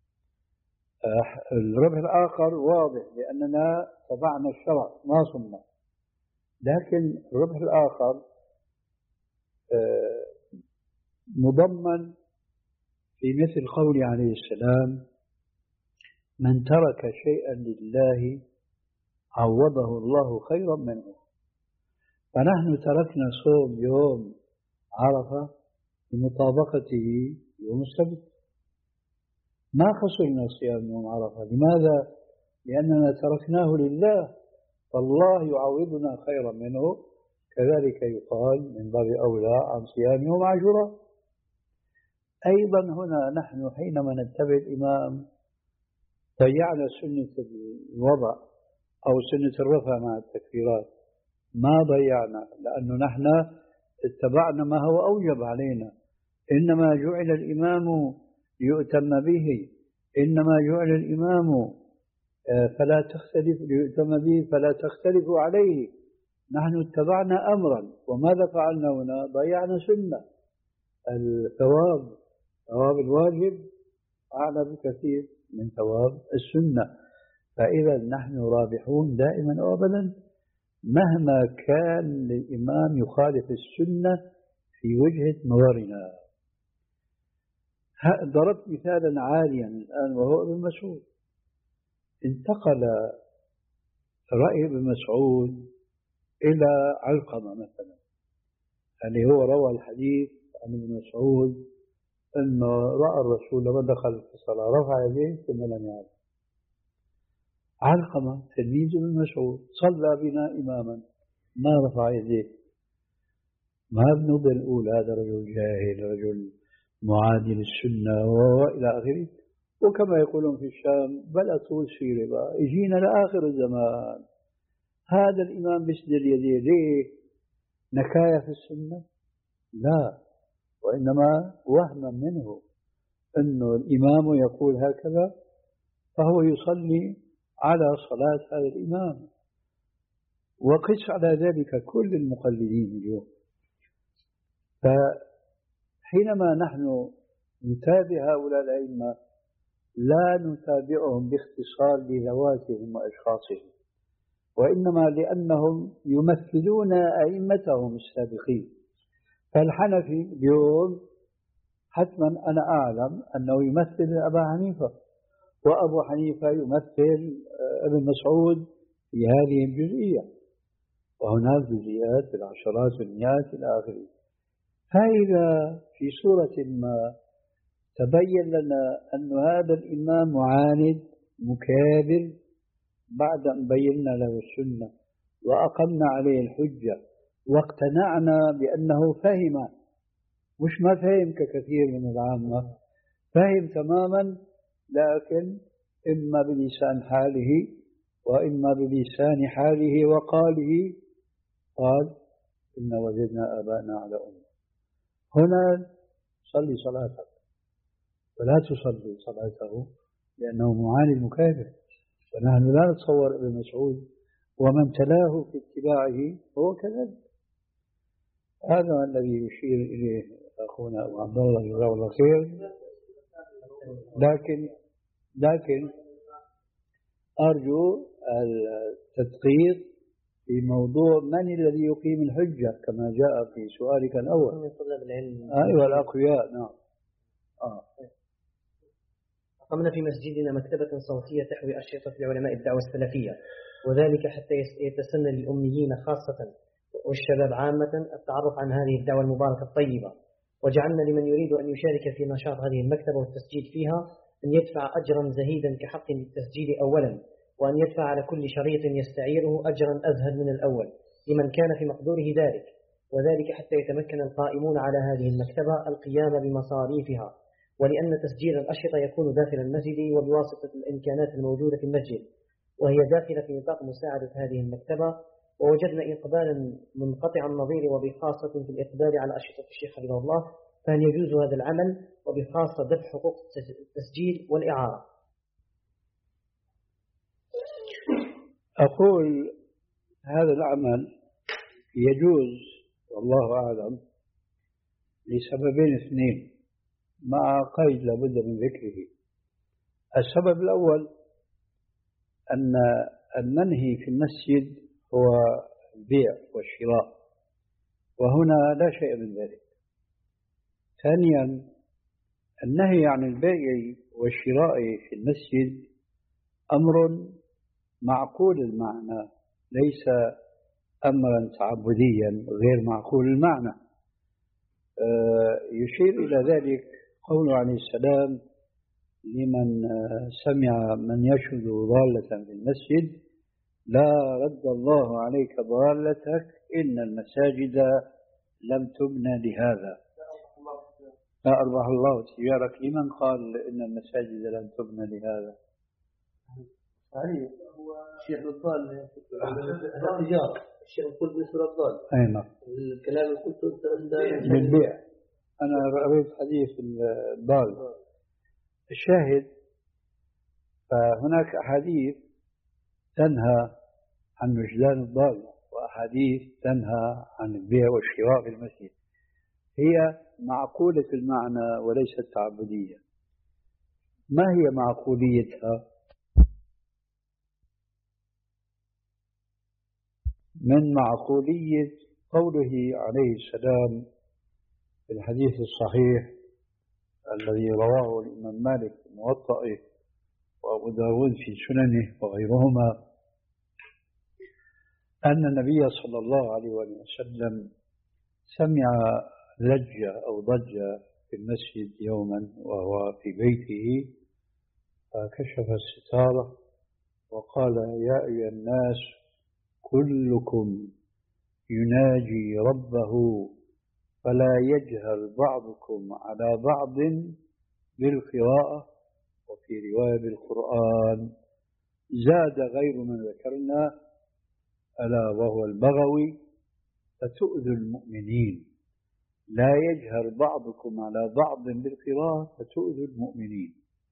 الربح الآخر واضح لأننا تبعنا الشرع ما صمنا، لكن الربح الآخر مضمن في مثل قول عليه السلام من ترك شيئا لله عوضه الله خيرا منه. فنحن تركنا صوم يوم عرفة بمطابقته يوم السبت، ما خسرنا صيام يوم عرفة. لماذا؟ لأننا تركناه لله فالله يعوضنا خيرا منه. كذلك يقال من باب أولى عن صيام يوم عاشوراء. أيضا هنا نحن حينما نتبع الإمام ضيعنا سنة الوضع أو سنة الرفع مع التكبيرات، ما ضيعنا، لأنه نحن اتبعنا ما هو أوجب علينا. إنما جعل الإمام ليؤتم به، إنما جعل الإمام فلا تختلف ليؤتم به فلا تختلفوا عليه. نحن اتبعنا أمرا، وماذا فعلنا هنا؟ ضيعنا سنة. الثواب ثواب الواجب أعلى بكثير من ثواب السنة. فإذا نحن رابحون دائما وأبدا مهما كان للإمام يخالف السنة في وجهة نظرنا. ضربت مثالا عاليا الآن وهو ابن مسعود. انتقل رأي ابن مسعود إلى علقمة مثلا، يعني هو روى الحديث عن ابن مسعود أنه رأى الرسول لما دخل في الصلاة رفع يديه ثم لم يعد. علقمة تلميذ ابن مسعود صلى بنا إماما ما رفع يديه. ما بنظل الأولى هذا رجل جاهل، رجل معادي للسنة وإلى آخره. وكما يقولون في الشام بل أطول سيرة بقى يجينا لآخر الزمان هذا الإمام بسد اليدين. ليه؟ نكاية في السنة؟ لا، وإنما وهما منه أنه الإمام يقول هكذا فهو يصلي على صلاة هذا الإمام. وقس على ذلك كل المقلدين اليوم. فحينما نحن نتابع هؤلاء الأئمة لا نتابعهم باختصار لذواتهم وأشخاصهم، وإنما لأنهم يمثلون أئمتهم السابقين. فالحنفي اليوم حتما أنا أعلم أنه يمثل أبا حنيفة، وأبو حنيفة يمثل ابن مسعود في هذه الجزئية، وهناك جزئيات بالعشرات والمئات إلى آخره. فإذا في صورة ما تبين لنا أن هذا الإمام معاند مكابر بعد أن بينا له السنة وأقمنا عليه الحجة واقتنعنا بأنه فهم، مش ما فهم ككثير من العامة، فهم تماما، لكن إما بلسان حاله وإما بلسان حاله وقاله قال إن وجدنا آباءنا على أمة. هنا صلي صلاتك ولا تصلي صلاته لأنه معاند مكابر، ونحن لا نتصور ابن مسعود ومن تلاه في اتباعه هو كذلك. هذا الذي يشير إليه أخونا أبو عبد الله جزاه الله خير. لكن لكن أرجو التدقيق في موضوع من الذي يقيم الحجة كما جاء في سؤالك الأول. من طلاب العلم. أيوة الأقوياء. نعم. آه. أقمنا في مسجدنا مكتبة صوتية تحوي أشرطة لعلماء الدعوة السلفية، وذلك حتى يتسنى للأميين خاصة والشباب عامة التعرف عن هذه الدعوة المباركة الطيبة. وجعلنا لمن يريد أن يشارك في نشاط هذه المكتبة والتسجيل فيها أن يدفع أجرا زهيدا كحق للتسجيل أولا، وأن يدفع على كل شريط يستعيره أجرا أزهد من الأول لمن كان في مقدوره ذلك، وذلك حتى يتمكن القائمون على هذه المكتبة القيام بمصاريفها، ولأن تسجيل الأشرطة يكون داخل المسجد وبواسطة الإمكانات الموجودة في المسجد، وهي داخلة في نطاق مساعدة هذه المكتبة. ووجدنا إقبالا منقطع النظير وبخاصة في الإقبال على أشرطة الشيخ حفظه الله، فهل يجوز هذا العمل وبخاصة دفع حقوق التسجيل والإعارة؟ أقول هذا العمل يجوز والله أعلم لسببين اثنين مع قيد لابد من ذكره. السبب الأول أن المنهي في المسجد هو البيع والشراء، وهنا لا شيء من ذلك. ثانيا النهي عن البيع والشراء في المسجد أمر معقول المعنى، ليس أمرا تعبديا غير معقول المعنى. يشير إلى ذلك قوله عليه السلام لمن سمع من يشهد ضالة في المسجد: لا رد الله عليك ضالتك إن المساجد لم تبنى لهذا. لا أربح الله تجارك. لمن قال إن المساجد لم تبنى لهذا؟ علي الشيخ الضال التجارة، الشيخ قلت بالنسبة للضال. أي نعم. الكلام اللي قلته أنت بالبيع. أنا رأيت حديث الضال. الشاهد فهناك أحاديث تنهى عن وجدان الضال وأحاديث تنهى عن البيع والشراء في المسجد، هي معقولة المعنى وليست تعبدية. ما هي معقوليتها؟ من معقولية قوله عليه السلام في الحديث الصحيح الذي رواه الإمام مالك في موطئه وأبو داود في سننه وغيرهما، أن النبي صلى الله عليه وسلم سمع لجة أو ضجة في المسجد يوما وهو في بيته، فكشف الستارة وقال: يا أيها الناس كلكم يناجي ربه فلا يجهل بعضكم على بعض بالقراءة، وفي رواية بالقرآن. زاد غير من ذكرنا ألا وهو البغوي: فتؤذوا المؤمنين. لا يجهل بعضكم على بعض بالقراءة فتؤذوا المؤمنين.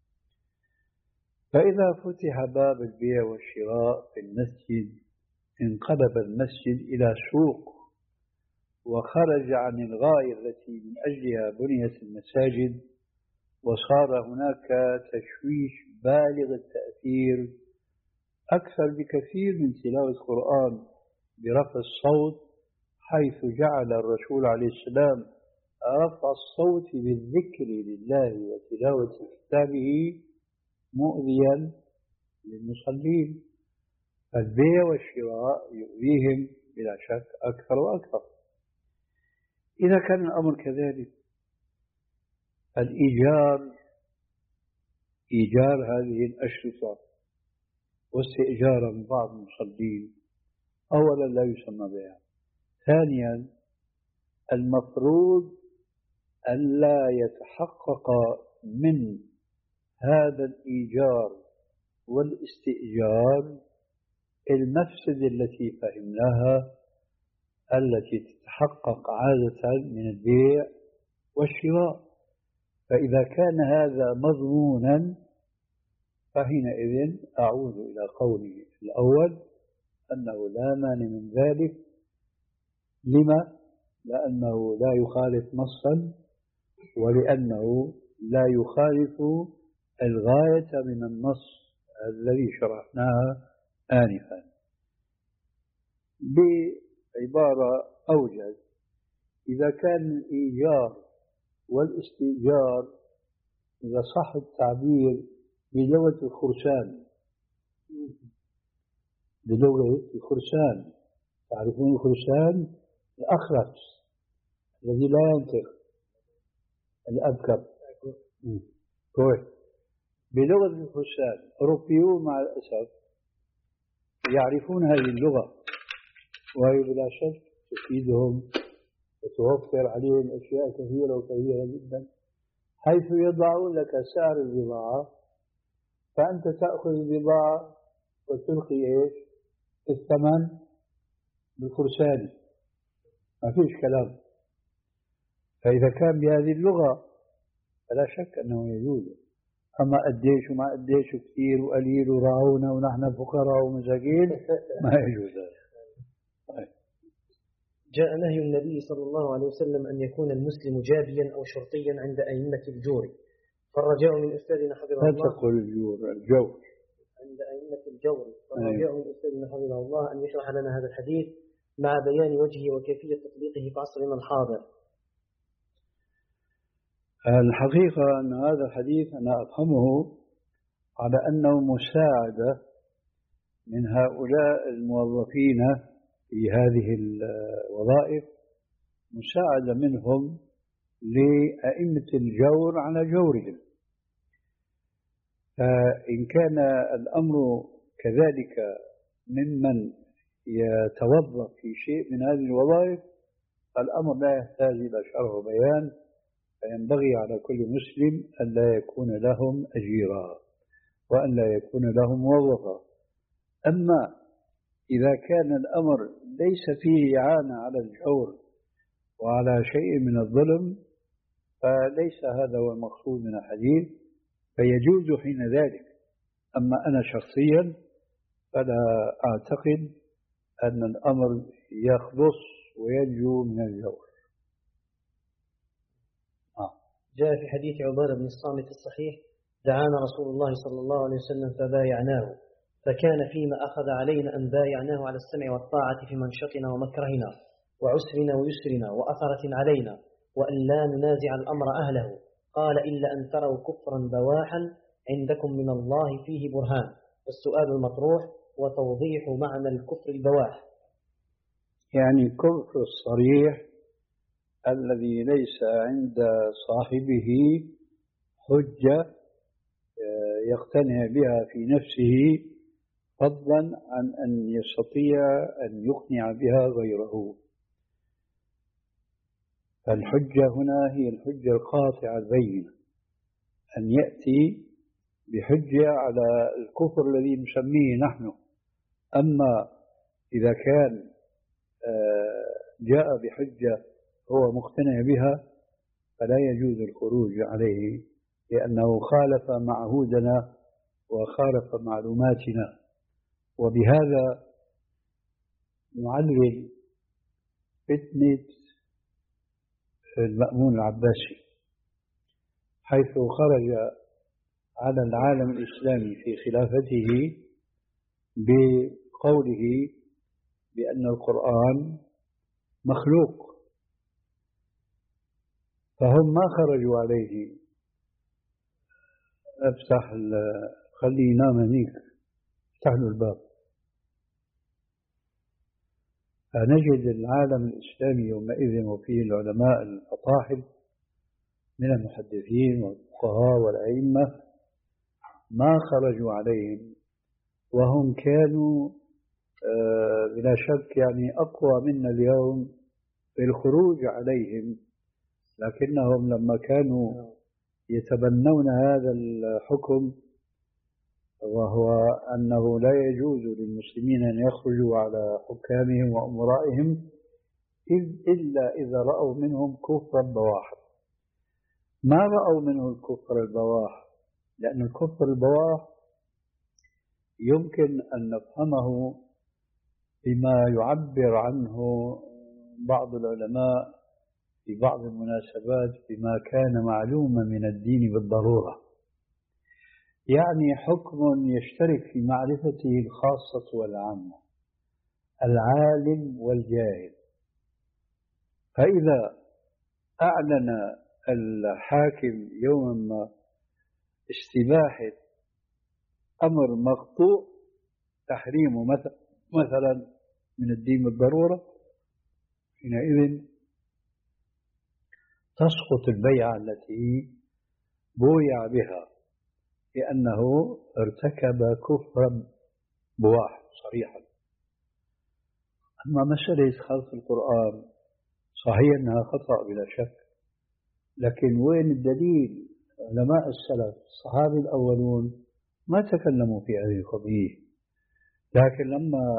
فإذا فتح باب البيع والشراء في المسجد انقلب المسجد إلى سوق، وخرج عن الغاية التي من أجلها بنيت المساجد، وصار هناك تشويش بالغ التأثير أكثر بكثير من تلاوة القرآن برفع الصوت، حيث جعل الرسول عليه السلام رفع الصوت بالذكر لله وتلاوة كتابه مؤذيا للمصلين. البيع والشراء يؤذيهم بلا شك أكثر وأكثر. إذا كان الأمر كذلك الإيجار إيجار هذه الأشرطة واستئجار من بعض المصلين أولا لا يسمى بيع. ثانيا المفروض أن لا يتحقق من هذا الإيجار والاستئجار المفسدة التي فهمناها التي تتحقق عادة من البيع والشراء. فإذا كان هذا مضمونا فحينئذ أعود إلى قولي الأول أنه لا مانع من ذلك. لما؟ لأنه لا يخالف نصا، ولأنه لا يخالف الغاية من النص الذي شرحناها آنفا. بعبارة أوجز، إذا كان الإيجار والاستئجار إذا صح التعبير بلغة الخرسان بلغة الخرسان تعرفون الخرسان الأخرس الذي لا ينطق الأبكر كويس. بلغة الخرسان أوروبيون مع الأسف يعرفون هذه اللغة وهي بلا شك تفيدهم وتوفر عليهم أشياء كثيرة وكثيرة جدا، حيث يضعون لك سعر البضاعة فأنت تأخذ البضاعة وتلقي إيش الثمن بالخرساني، ما فيش كلام. فإذا كان بهذه اللغة فلا شك أنه يجوز. أما قديش وما قديش كثير وقليل وراعونا ونحن فقراء ومساكين ما يجوز هذا. جاء نهي النبي صلى الله عليه وسلم أن يكون المسلم جابيا أو شرطيا عند أئمة الجور، فالرجاء من أستاذنا حفظه الله. لا تقل الجور، الجور عند أئمة الجور، فالرجاء من أستاذنا حفظه الله أن يشرح لنا هذا الحديث مع بيان وجهه وكيفية تطبيقه في عصرنا الحاضر. الحقيقة أن هذا الحديث أنا أفهمه على أنه مساعدة من هؤلاء الموظفين في هذه الوظائف، مساعدة منهم لأئمة الجور على جورهم. فإن كان الأمر كذلك ممن يتوظف في شيء من هذه الوظائف الأمر لا يحتاج إلى شرح وبيان، فينبغي على كل مسلم أن لا يكون لهم أجيرا وأن لا يكون لهم موظفا. أما إذا كان الأمر ليس فيه إعانة على الجور وعلى شيء من الظلم فليس هذا هو المقصود من الحديث، فيجوز حين ذلك. أما أنا شخصيا فلا أعتقد أن الأمر يخلص وينجو من الجور. آه. جاء في حديث عبادة بن الصامت الصحيح: دعانا رسول الله صلى الله عليه وسلم فبايعناه، فكان فيما أخذ علينا أن بايعناه على السمع والطاعة في منشطنا ومكرهنا وعسرنا ويسرنا وأثرة علينا، وأن لا ننازع الأمر أهله. قال: إلا أن تروا كفرا بواحا عندكم من الله فيه برهان. السؤال المطروح: وتوضيح معنى الكفر البواح. يعني كفر الصريح الذي ليس عند صاحبه حجة يقتنع بها في نفسه، فضلا عن أن يستطيع أن يقنع بها غيره. فالحجة هنا هي الحجة القاطعة البينة، أن يأتي بحجة على الكفر الذي نسميه نحن. أما إذا كان جاء بحجة هو مقتنع بها فلا يجوز الخروج عليه، لأنه خالف معهودنا وخالف معلوماتنا. وبهذا نعلل فتنة المأمون العباسي، حيث خرج على العالم الإسلامي في خلافته بقوله بأن القرآن مخلوق، فهم ما خرجوا عليه. افتح خليه ينام هنيك، افتح له الباب. فنجد العالم الإسلامي يومئذ وفيه العلماء الفطاحل من المحدثين والفقهاء والأئمة ما خرجوا عليهم، وهم كانوا بلا شك يعني أقوى منا اليوم في الخروج عليهم، لكنهم لما كانوا يتبنون هذا الحكم، وهو أنه لا يجوز للمسلمين أن يخرجوا على حكامهم وأمرائهم إلا إذا رأوا منهم كفر البواح. ما رأوا منه الكفر البواح، لأن الكفر البواح يمكن أن نفهمه بما يعبر عنه بعض العلماء في بعض المناسبات بما كان معلوما من الدين بالضرورة، يعني حكم يشترك في معرفته الخاصة والعامة، العالم والجاهل. فإذا أعلن الحاكم يوما ما استباحة أمر مقطوع تحريمه مثلا من الدين بالضرورة، حينئذ تسقط البيعة التي بويع بها، لأنه ارتكب كفرا بواح صريحا. أما مسألة خلق القرآن صحيح أنها خطأ بلا شك، لكن وين الدليل؟ علماء السلف الصحابة الأولون ما تكلموا في هذه القضية، لكن لما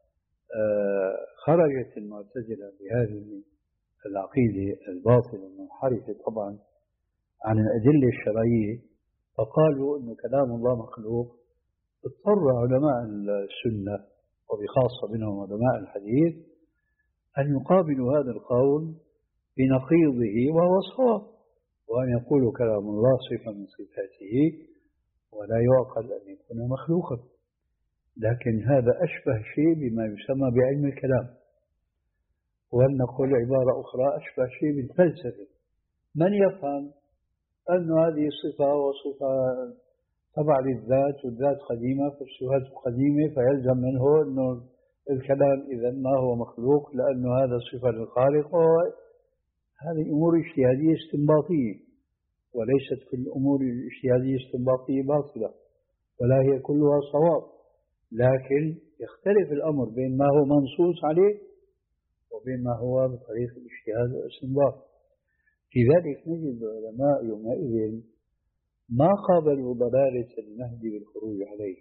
خرجت المعتزلة بهذه العقيدة الباطلة المنحرفة طبعا عن الأدلة الشرعية، فقالوا أن كلام الله مخلوق، اضطر علماء السنة وبخاصة منهم علماء الحديث أن يقابلوا هذا القول بنقيضه وهو صواب، وأن يقولوا كلام الله صفة من صفاته ولا يعقل أن يكون مخلوقا. لكن هذا أشبه شيء بما يسمى بعلم الكلام، ولنقول عبارة أخرى أشبه شيء بالفلسفة. من يفهم أن هذه صفة وصفة تبع للذات والذات قديمة فالصفات قديمة، فيلزم منه أنه الكلام إذا ما هو مخلوق لأنه هذا صفة للخالق. هذه أمور اجتهادية استنباطية، وليست كل الأمور الاجتهادية الاستنباطية باطلة، ولا هي كلها صواب، لكن يختلف الأمر بين ما هو منصوص عليه وبين ما هو بطريق الاجتهاد والاستنباط. لذلك نجد العلماء يومئذ ما قابلوا ضلالة المهدي بالخروج عليه،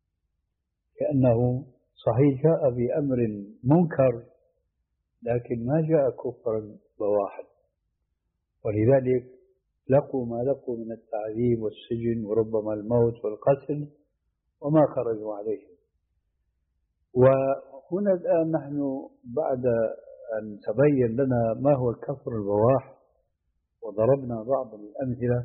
كأنه صحيح جاء بأمر منكر لكن ما جاء كفرا بواحد، ولذلك لقوا ما لقوا من التعذيب والسجن وربما الموت والقتل وما خرجوا عليه. وهنا الآن نحن بعد أن تبين لنا ما هو الكفر البواح وضربنا بعض الأمثلة،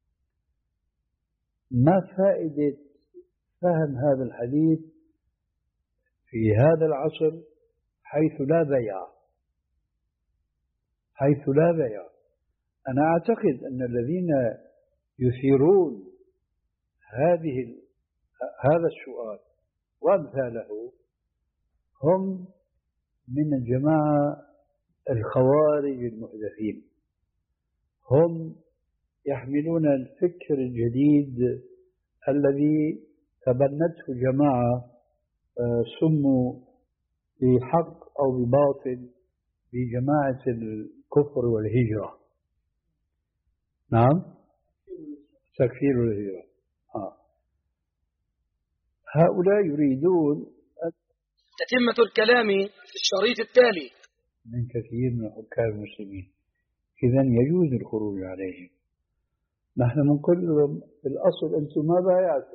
ما فائدة فهم هذا الحديث في هذا العصر حيث لا بيع حيث لا بيع أنا أعتقد أن الذين يثيرون هذه هذا السؤال وأمثاله هم من الجماعة الخوارج المحدثين، هم يحملون الفكر الجديد الذي تبنته جماعة سموا بحق أو بباطل بجماعة الكفر والهجرة. نعم، تكفير الهجرة. آه. هؤلاء يريدون تتمة الكلام في الشريط التالي من كثير من حكام المسلمين، إذن يجوز الخروج عليهم. نحن نقول لهم في الأصل أنتم ما بايعتم،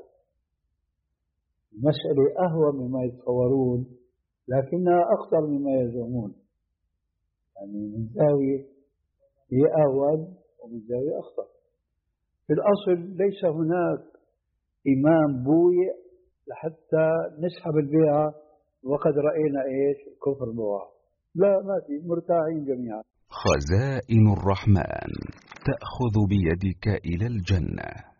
المسألة أهوى مما يتصورون لكنها أخطر مما يزعمون، يعني من زاوية هي أهون ومن زاوية أخطر. في الأصل ليس هناك إمام بويع لحتى نسحب البيعة وقد رأينا إيش الكفر بواح، لا ما في، مرتاحين جميعا. خزائن الرحمن تأخذ بيدك إلى الجنة.